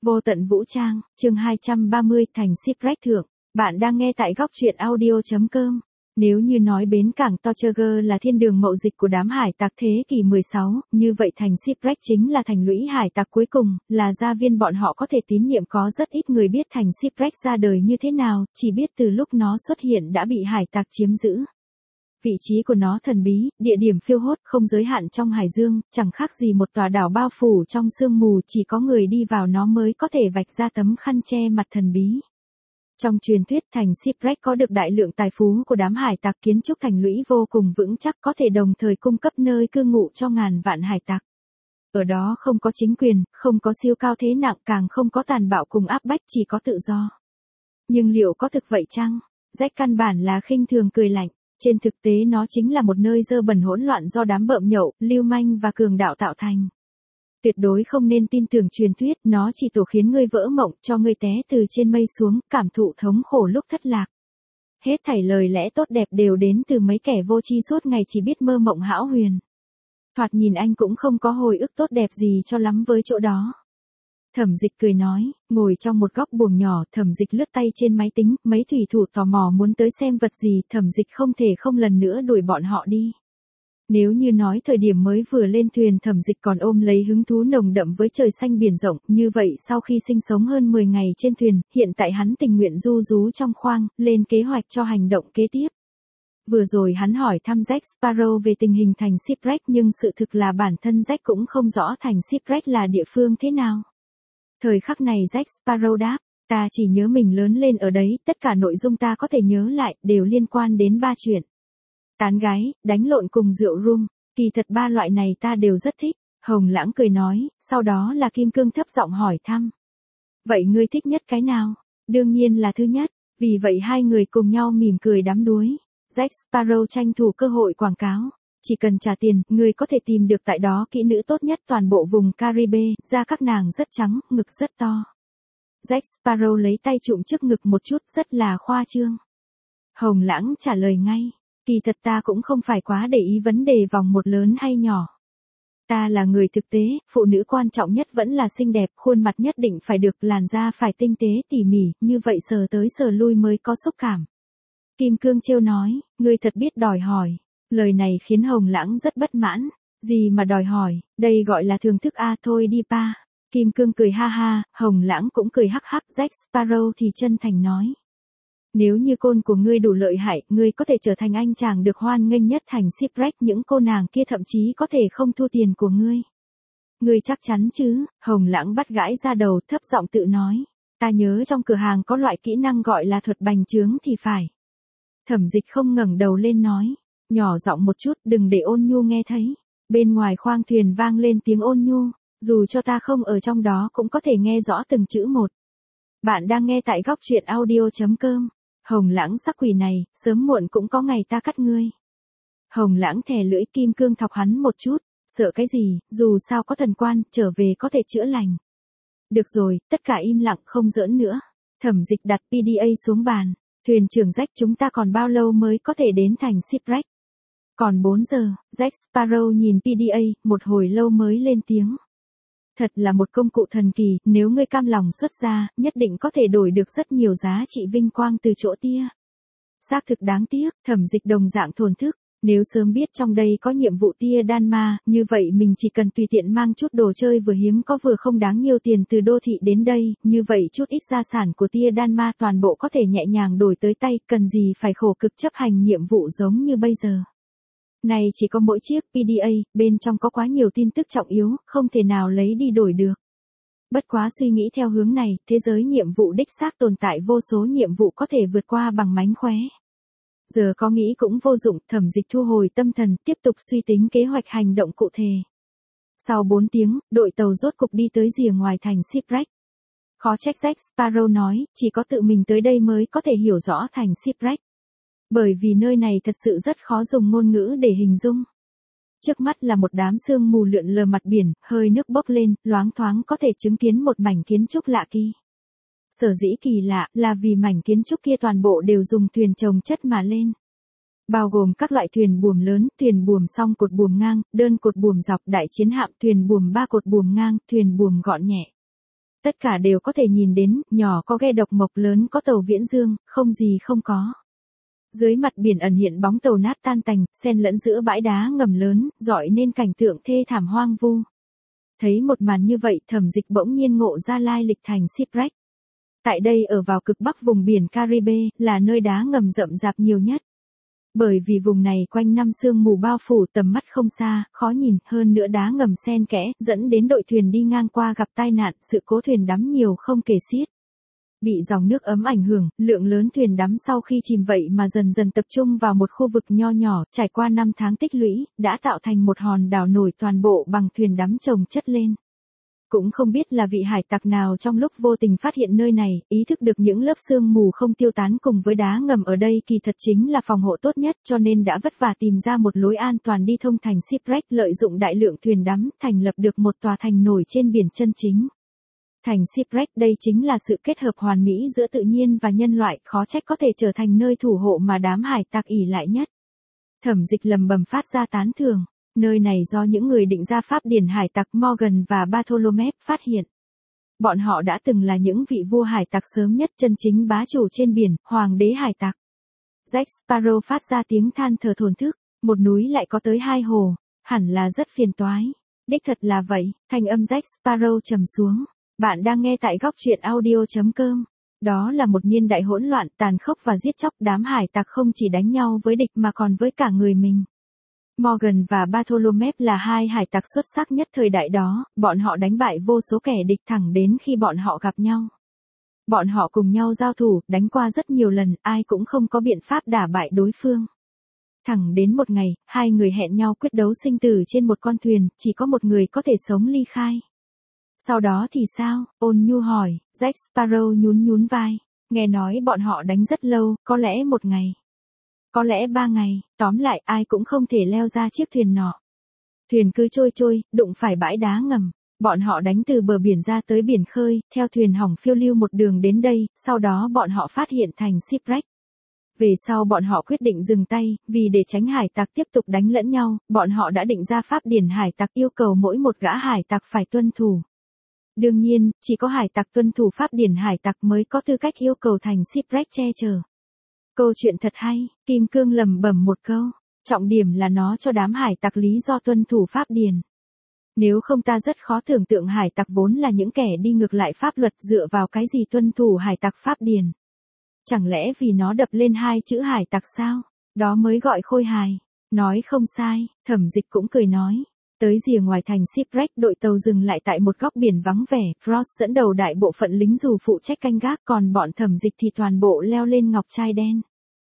Vô tận vũ trang, chương 230, thành shipwreck thượng. Bạn đang nghe tại góc truyện audio.com. Nếu như nói bến cảng Tortuga là thiên đường mậu dịch của đám hải tặc thế kỷ 16, như vậy thành shipwreck chính là thành lũy hải tặc cuối cùng, là gia viên bọn họ có thể tín nhiệm. Có rất ít người biết thành shipwreck ra đời như thế nào, chỉ biết từ lúc nó xuất hiện đã bị hải tặc chiếm giữ. Vị trí của nó thần bí, địa điểm phiêu hốt, không giới hạn trong hải dương, chẳng khác gì một tòa đảo bao phủ trong sương mù, chỉ có người đi vào nó mới có thể vạch ra tấm khăn che mặt thần bí. Trong truyền thuyết thành shipwreck có được đại lượng tài phú của đám hải tặc, kiến trúc thành lũy vô cùng vững chắc, có thể đồng thời cung cấp nơi cư ngụ cho ngàn vạn hải tặc. Ở đó không có chính quyền, không có siêu cao thế nặng, càng không có tàn bạo cùng áp bách, chỉ có tự do. Nhưng liệu có thực vậy chăng? Jack căn bản là khinh thường cười lạnh. Trên thực tế nó chính là một nơi dơ bẩn hỗn loạn do đám bợm nhậu, lưu manh và cường đạo tạo thành. Tuyệt đối không nên tin tưởng truyền thuyết, nó chỉ tổ khiến ngươi vỡ mộng, cho ngươi té từ trên mây xuống, cảm thụ thống khổ lúc thất lạc. Hết thảy lời lẽ tốt đẹp đều đến từ mấy kẻ vô tri suốt ngày chỉ biết mơ mộng hão huyền. Thoạt nhìn anh cũng không có hồi ức tốt đẹp gì cho lắm với chỗ đó. Thẩm Dịch cười nói, ngồi trong một góc buồng nhỏ, Thẩm Dịch lướt tay trên máy tính, mấy thủy thủ tò mò muốn tới xem vật gì, Thẩm Dịch không thể không lần nữa đuổi bọn họ đi. Nếu như nói thời điểm mới vừa lên thuyền Thẩm Dịch còn ôm lấy hứng thú nồng đậm với trời xanh biển rộng, như vậy sau khi sinh sống hơn 10 ngày trên thuyền, hiện tại hắn tình nguyện du rú trong khoang, lên kế hoạch cho hành động kế tiếp. Vừa rồi hắn hỏi thăm Jack Sparrow về tình hình thành shipwreck, nhưng sự thực là bản thân Jack cũng không rõ thành shipwreck là địa phương thế nào. Thời khắc này Jack Sparrow đáp, ta chỉ nhớ mình lớn lên ở đấy, tất cả nội dung ta có thể nhớ lại, đều liên quan đến 3 chuyện. Tán gái, đánh lộn cùng rượu rum, kỳ thật 3 loại này ta đều rất thích. Hồng Lãng cười nói, sau đó là Kim Cương thấp giọng hỏi thăm. Vậy ngươi thích nhất cái nào? Đương nhiên là thứ nhất, vì vậy hai người cùng nhau mỉm cười đắm đuối. Jack Sparrow tranh thủ cơ hội quảng cáo. Chỉ cần trả tiền, người có thể tìm được tại đó kỹ nữ tốt nhất toàn bộ vùng Caribe, da các nàng rất trắng, ngực rất to. Jack Sparrow lấy tay chụm trước ngực một chút, rất là khoa trương. Hồng Lãng trả lời ngay, kỳ thật ta cũng không phải quá để ý vấn đề vòng một lớn hay nhỏ. Ta là người thực tế, phụ nữ quan trọng nhất vẫn là xinh đẹp, khuôn mặt nhất định phải được, làn da phải tinh tế tỉ mỉ, như vậy sờ tới sờ lui mới có xúc cảm. Kim Cương trêu nói, ngươi thật biết đòi hỏi. Lời này khiến Hồng Lãng rất bất mãn. Gì mà đòi hỏi, đây gọi là thưởng thức a, thôi đi pa. Kim Cương cười ha ha, Hồng Lãng cũng cười hắc hắc. Jack Sparrow thì chân thành nói. Nếu như côn của ngươi đủ lợi hại, ngươi có thể trở thành anh chàng được hoan nghênh nhất thành shipwreck, những cô nàng kia thậm chí có thể không thu tiền của ngươi. Ngươi chắc chắn chứ? Hồng Lãng bắt gãi ra đầu, thấp giọng tự nói. Ta nhớ trong cửa hàng có loại kỹ năng gọi là thuật bành trướng thì phải. Thẩm Dịch không ngẩng đầu lên nói. Nhỏ giọng một chút, đừng để Ôn Nhu nghe thấy. Bên ngoài khoang thuyền vang lên tiếng Ôn Nhu, dù cho ta không ở trong đó cũng có thể nghe rõ từng chữ một. Bạn đang nghe tại góc truyện audio.com. Hồng Lãng sắc quỷ này, sớm muộn cũng có ngày ta cắt ngươi. Hồng Lãng thè lưỡi. Kim Cương thọc hắn một chút, sợ cái gì, dù sao có thần quan, trở về có thể chữa lành. Được rồi, tất cả im lặng không giỡn nữa. Thẩm Dịch đặt PDA xuống bàn. Thuyền trưởng Jack, chúng ta còn bao lâu mới có thể đến thành shipwreck? Còn 4 giờ, Jack Sparrow nhìn PDA, một hồi lâu mới lên tiếng. Thật là một công cụ thần kỳ, nếu ngươi cam lòng xuất ra, nhất định có thể đổi được rất nhiều giá trị vinh quang từ chỗ tia. Xác thực đáng tiếc, Thẩm Dịch đồng dạng thổn thức, nếu sớm biết trong đây có nhiệm vụ tia đan ma, như vậy mình chỉ cần tùy tiện mang chút đồ chơi vừa hiếm có vừa không đáng nhiều tiền từ đô thị đến đây, như vậy chút ít gia sản của tia đan ma toàn bộ có thể nhẹ nhàng đổi tới tay, cần gì phải khổ cực chấp hành nhiệm vụ giống như bây giờ. Này chỉ có mỗi chiếc PDA, bên trong có quá nhiều tin tức trọng yếu, không thể nào lấy đi đổi được. Bất quá suy nghĩ theo hướng này, thế giới nhiệm vụ đích xác tồn tại vô số nhiệm vụ có thể vượt qua bằng mánh khóe. Giờ có nghĩ cũng vô dụng, Thẩm Dịch thu hồi tâm thần, tiếp tục suy tính kế hoạch hành động cụ thể. Sau 4 tiếng, đội tàu rốt cục đi tới rìa ngoài thành shipwreck. Khó trách Jack Sparrow nói, chỉ có tự mình tới đây mới có thể hiểu rõ thành shipwreck. Bởi vì nơi này thật sự rất khó dùng ngôn ngữ để hình dung. Trước mắt là một đám sương mù lượn lờ mặt biển, hơi nước bốc lên, loáng thoáng có thể chứng kiến một mảnh kiến trúc lạ kỳ. Sở dĩ kỳ lạ là vì mảnh kiến trúc kia toàn bộ đều dùng thuyền chồng chất mà lên. Bao gồm các loại thuyền buồm lớn, thuyền buồm song cột buồm ngang, đơn cột buồm dọc, đại chiến hạm, thuyền buồm 3 cột buồm ngang, thuyền buồm gọn nhẹ. Tất cả đều có thể nhìn đến, nhỏ có ghe độc mộc, lớn có tàu viễn dương, không gì không có. Dưới mặt biển ẩn hiện bóng tàu nát tan tành, xen lẫn giữa bãi đá ngầm lớn, dọi nên cảnh tượng thê thảm hoang vu. Thấy một màn như vậy, Thẩm Dịch bỗng nhiên ngộ ra lai lịch thành shipwreck. Tại đây ở vào cực bắc vùng biển Caribe, là nơi đá ngầm rậm rạp nhiều nhất. Bởi vì vùng này quanh năm sương mù bao phủ, tầm mắt không xa, khó nhìn, hơn nữa đá ngầm xen kẽ, dẫn đến đội thuyền đi ngang qua gặp tai nạn, sự cố thuyền đắm nhiều không kể xiết. Bị dòng nước ấm ảnh hưởng, lượng lớn thuyền đắm sau khi chìm vậy mà dần dần tập trung vào một khu vực nho nhỏ, trải qua 5 tháng tích lũy, đã tạo thành một hòn đảo nổi toàn bộ bằng thuyền đắm chồng chất lên. Cũng không biết là vị hải tặc nào trong lúc vô tình phát hiện nơi này, ý thức được những lớp sương mù không tiêu tán cùng với đá ngầm ở đây kỳ thật chính là phòng hộ tốt nhất, cho nên đã vất vả tìm ra một lối an toàn đi thông thành shipwreck, lợi dụng đại lượng thuyền đắm, thành lập được một tòa thành nổi trên biển chân chính. Thành shipwreck đây chính là sự kết hợp hoàn mỹ giữa tự nhiên và nhân loại, khó trách có thể trở thành nơi thủ hộ mà đám hải tặc ỷ lại nhất. Thẩm Dịch lầm bầm phát ra tán thưởng. Nơi này do những người định ra pháp điển hải tặc Morgan và Bartholomew phát hiện. Bọn họ đã từng là những vị vua hải tặc sớm nhất, chân chính bá chủ trên biển, hoàng đế hải tặc. Jack Sparrow phát ra tiếng than thở thổn thức, một núi lại có tới 2 hồ, hẳn là rất phiền toái. Đích thật là vậy, thanh âm Jack Sparrow trầm xuống. Bạn đang nghe tại góc truyện audio.com. Đó là một niên đại hỗn loạn, tàn khốc và giết chóc, đám hải tặc không chỉ đánh nhau với địch mà còn với cả người mình. Morgan và Bartholomew là hai hải tặc xuất sắc nhất thời đại đó, bọn họ đánh bại vô số kẻ địch thẳng đến khi bọn họ gặp nhau. Bọn họ cùng nhau giao thủ, đánh qua rất nhiều lần, ai cũng không có biện pháp đả bại đối phương. Thẳng đến một ngày, hai người hẹn nhau quyết đấu sinh tử trên một con thuyền, chỉ có một người có thể sống ly khai. Sau đó thì sao? Ôn Nhu hỏi. Jack Sparrow nhún vai. Nghe nói bọn họ đánh rất lâu, có lẽ 1 ngày. Có lẽ 3 ngày, tóm lại ai cũng không thể leo ra chiếc thuyền nọ. Thuyền cứ trôi, đụng phải bãi đá ngầm. Bọn họ đánh từ bờ biển ra tới biển khơi, theo thuyền hỏng phiêu lưu một đường đến đây, sau đó bọn họ phát hiện thành shipwreck. Về sau bọn họ quyết định dừng tay, vì để tránh hải tặc tiếp tục đánh lẫn nhau, bọn họ đã định ra pháp điển hải tặc yêu cầu mỗi một gã hải tặc phải tuân thủ. Đương nhiên, chỉ có hải tặc tuân thủ pháp điển hải tặc mới có tư cách yêu cầu thành shipwreck che chở. Câu chuyện thật hay, Kim Cương lẩm bẩm một câu, trọng điểm là nó cho đám hải tặc lý do tuân thủ pháp điển. Nếu không ta rất khó tưởng tượng hải tặc vốn là những kẻ đi ngược lại pháp luật, dựa vào cái gì tuân thủ hải tặc pháp điển. Chẳng lẽ vì nó đập lên 2 chữ hải tặc sao? Đó mới gọi khôi hài. Nói không sai, Thẩm Dịch cũng cười nói. Tới rìa ngoài thành shipwreck, đội tàu dừng lại tại một góc biển vắng vẻ, Frost dẫn đầu đại bộ phận lính dù phụ trách canh gác, còn bọn Thẩm Dịch thì toàn bộ leo lên ngọc trai đen.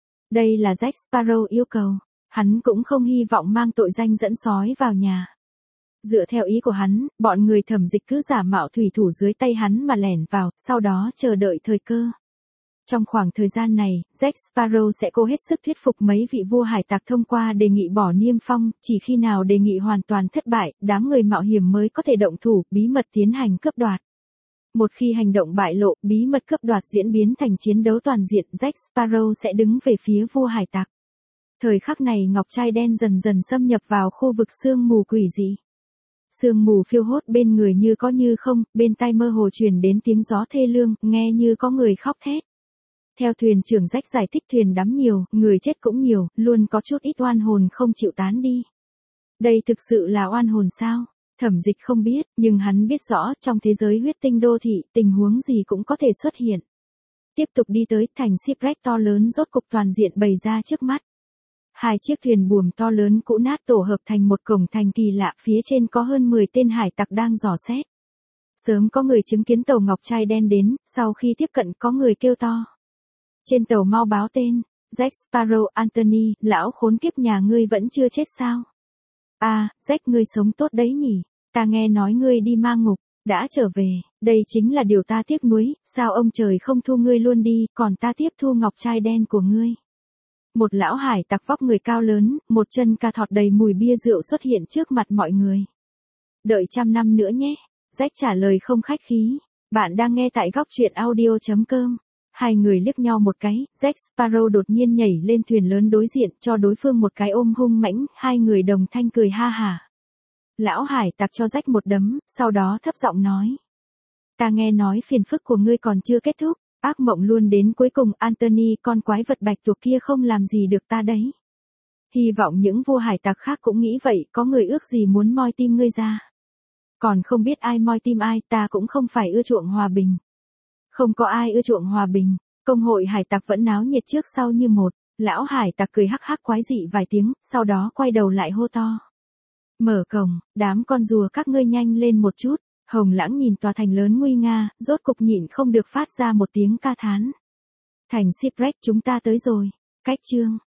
Đây là Jack Sparrow yêu cầu. Hắn cũng không hy vọng mang tội danh dẫn sói vào nhà. Dựa theo ý của hắn, bọn người Thẩm Dịch cứ giả mạo thủy thủ dưới tay hắn mà lẻn vào, sau đó chờ đợi thời cơ. Trong khoảng thời gian này, Jack Sparrow sẽ cố hết sức thuyết phục mấy vị vua hải tặc thông qua đề nghị bỏ niêm phong, chỉ khi nào đề nghị hoàn toàn thất bại, đám người mạo hiểm mới có thể động thủ, bí mật tiến hành cướp đoạt. Một khi hành động bại lộ, bí mật cướp đoạt diễn biến thành chiến đấu toàn diện, Jack Sparrow sẽ đứng về phía vua hải tặc. Thời khắc này ngọc trai đen dần dần xâm nhập vào khu vực sương mù quỷ dị. Sương mù phiêu hốt bên người như có như không, bên tai mơ hồ truyền đến tiếng gió thê lương, nghe như có người khóc thét. Theo thuyền trưởng Jack giải thích, thuyền đắm nhiều, người chết cũng nhiều, luôn có chút ít oan hồn không chịu tán đi. Đây thực sự là oan hồn sao? Thẩm Dịch không biết, nhưng hắn biết rõ, trong thế giới huyết tinh đô thị, tình huống gì cũng có thể xuất hiện. Tiếp tục đi tới, thành shipwreck to lớn rốt cục toàn diện bày ra trước mắt. 2 chiếc thuyền buồm to lớn cũ nát tổ hợp thành một cổng thành kỳ lạ, phía trên có hơn 10 tên hải tặc đang dò xét. Sớm có người chứng kiến tàu ngọc trai đen đến, sau khi tiếp cận có người kêu to. Trên tàu mau báo tên, Jack Sparrow. Anthony, lão khốn kiếp nhà ngươi vẫn chưa chết sao? À, Jack ngươi sống tốt đấy nhỉ, ta nghe nói ngươi đi ma ngục, đã trở về, đây chính là điều ta tiếc nuối, sao ông trời không thu ngươi luôn đi, còn ta tiếp thu ngọc trai đen của ngươi. Một lão hải tặc vóc người cao lớn, một chân ca thọt đầy mùi bia rượu xuất hiện trước mặt mọi người. Đợi 100 năm nữa nhé, Jack trả lời không khách khí. Bạn đang nghe tại góc truyện audio.com. Hai người liếc nhau một cái, Jack Sparrow đột nhiên nhảy lên thuyền lớn đối diện, cho đối phương một cái ôm hung mãnh, hai người đồng thanh cười ha hả. Lão hải tặc cho Jack một đấm, sau đó thấp giọng nói. Ta nghe nói phiền phức của ngươi còn chưa kết thúc, ác mộng luôn đến cuối cùng. Anthony, con quái vật bạch tuộc kia không làm gì được ta đấy. Hy vọng những vua hải tặc khác cũng nghĩ vậy, có người ước gì muốn moi tim ngươi ra. Còn không biết ai moi tim ai, ta cũng không phải ưa chuộng hòa bình. Không có ai ưa chuộng hòa bình, công hội hải tặc vẫn náo nhiệt trước sau như một. Lão hải tặc cười hắc hắc quái dị vài tiếng, sau đó quay đầu lại hô to. Mở cổng, đám con rùa các ngươi nhanh lên một chút. Hồng Lãng nhìn tòa thành lớn nguy nga, rốt cục nhịn không được phát ra một tiếng ca thán. Thành Shipwreck chúng ta tới rồi. Cách chương